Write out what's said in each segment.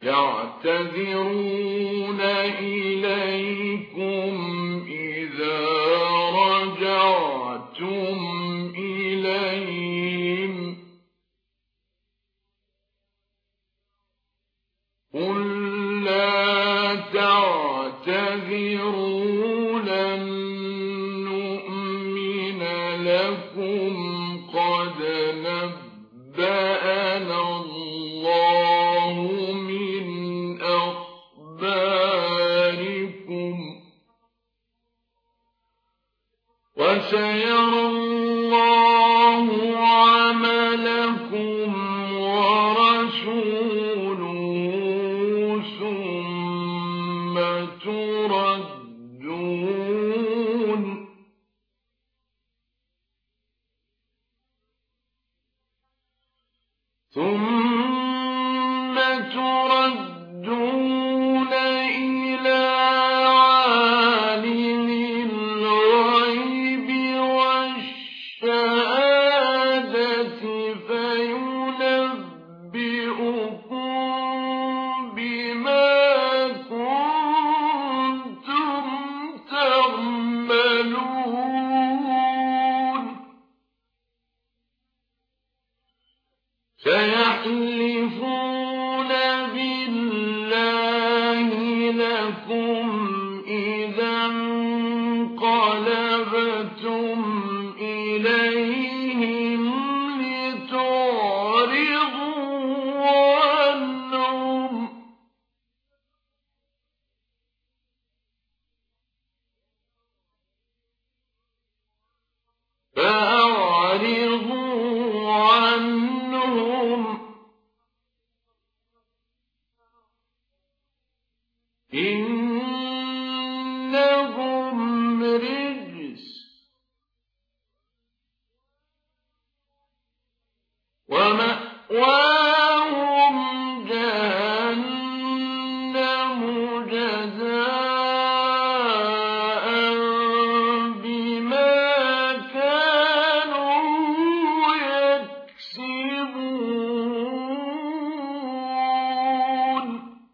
يعتذرون إليكم إذا رجعتم إليهم قل لا تعتذروا لن نؤمن لكم قد نبأنا الله من أخباركم وسيرى الله عملكم ورسوله ثم تردون إلى عالم الغيب والشهادة فينبئكم بما كنتم تعملون سيحلفون بالله لكم إذا انقلبتم إليهم لتعرضوا عنهم فأعرضوا عنهم إنهم رجس ومأواهم جهنم جزاء بما كانوا يكسبون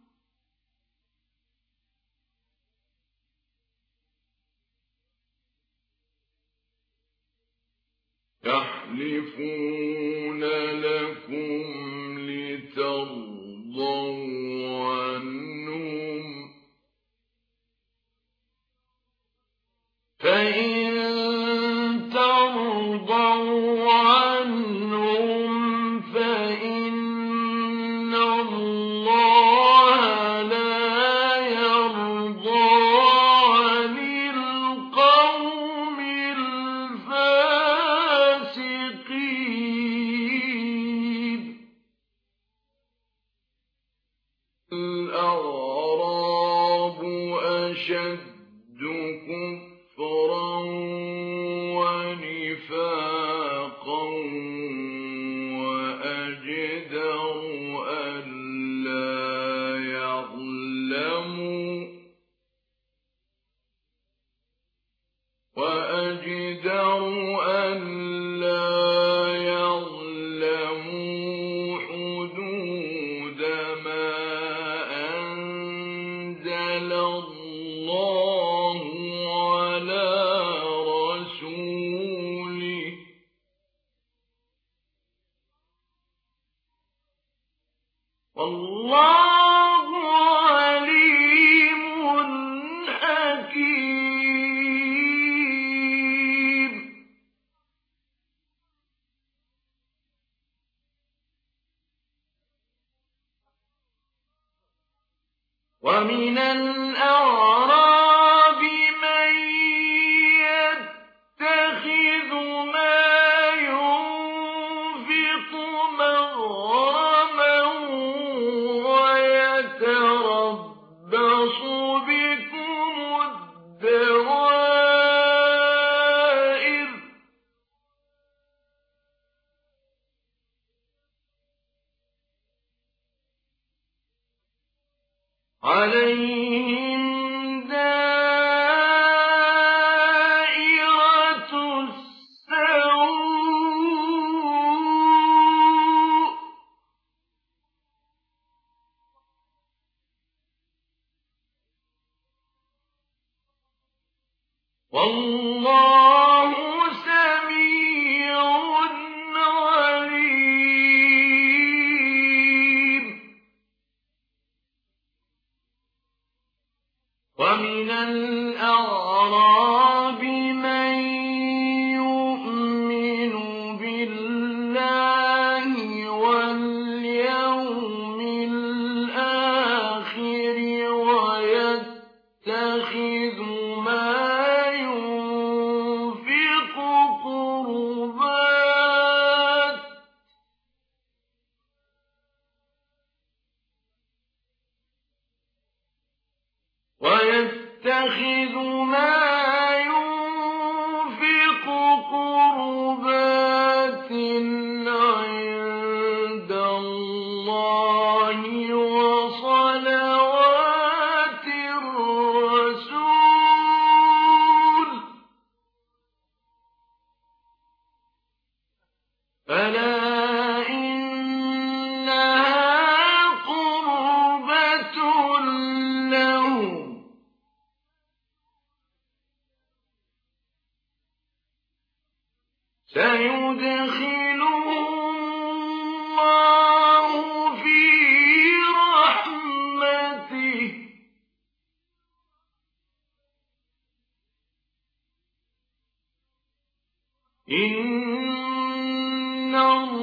يحلفون لكم لترضوا عنهم فإن ترضوا عنهم فإن الله لا يرضى عن القوم الفاسقين الأعراب أشد كفرا ونفاقا وأجدر ألا يعلموا حدود ما أنزل الله على رسوله والله عليم حكيم ومن الأعراب من يتخذ ما ينفق مغرما ويتربص بكم الدوائر عليهم دائرة السوء والله سميع عليم. ومن الأعراب من يؤمن بالله واليوم الآخر ويتخذ ما ينفق قربات عند الله وصلوات الرسول ألا إنها قربة لهم سيدخلهم الله في رحمته إن الله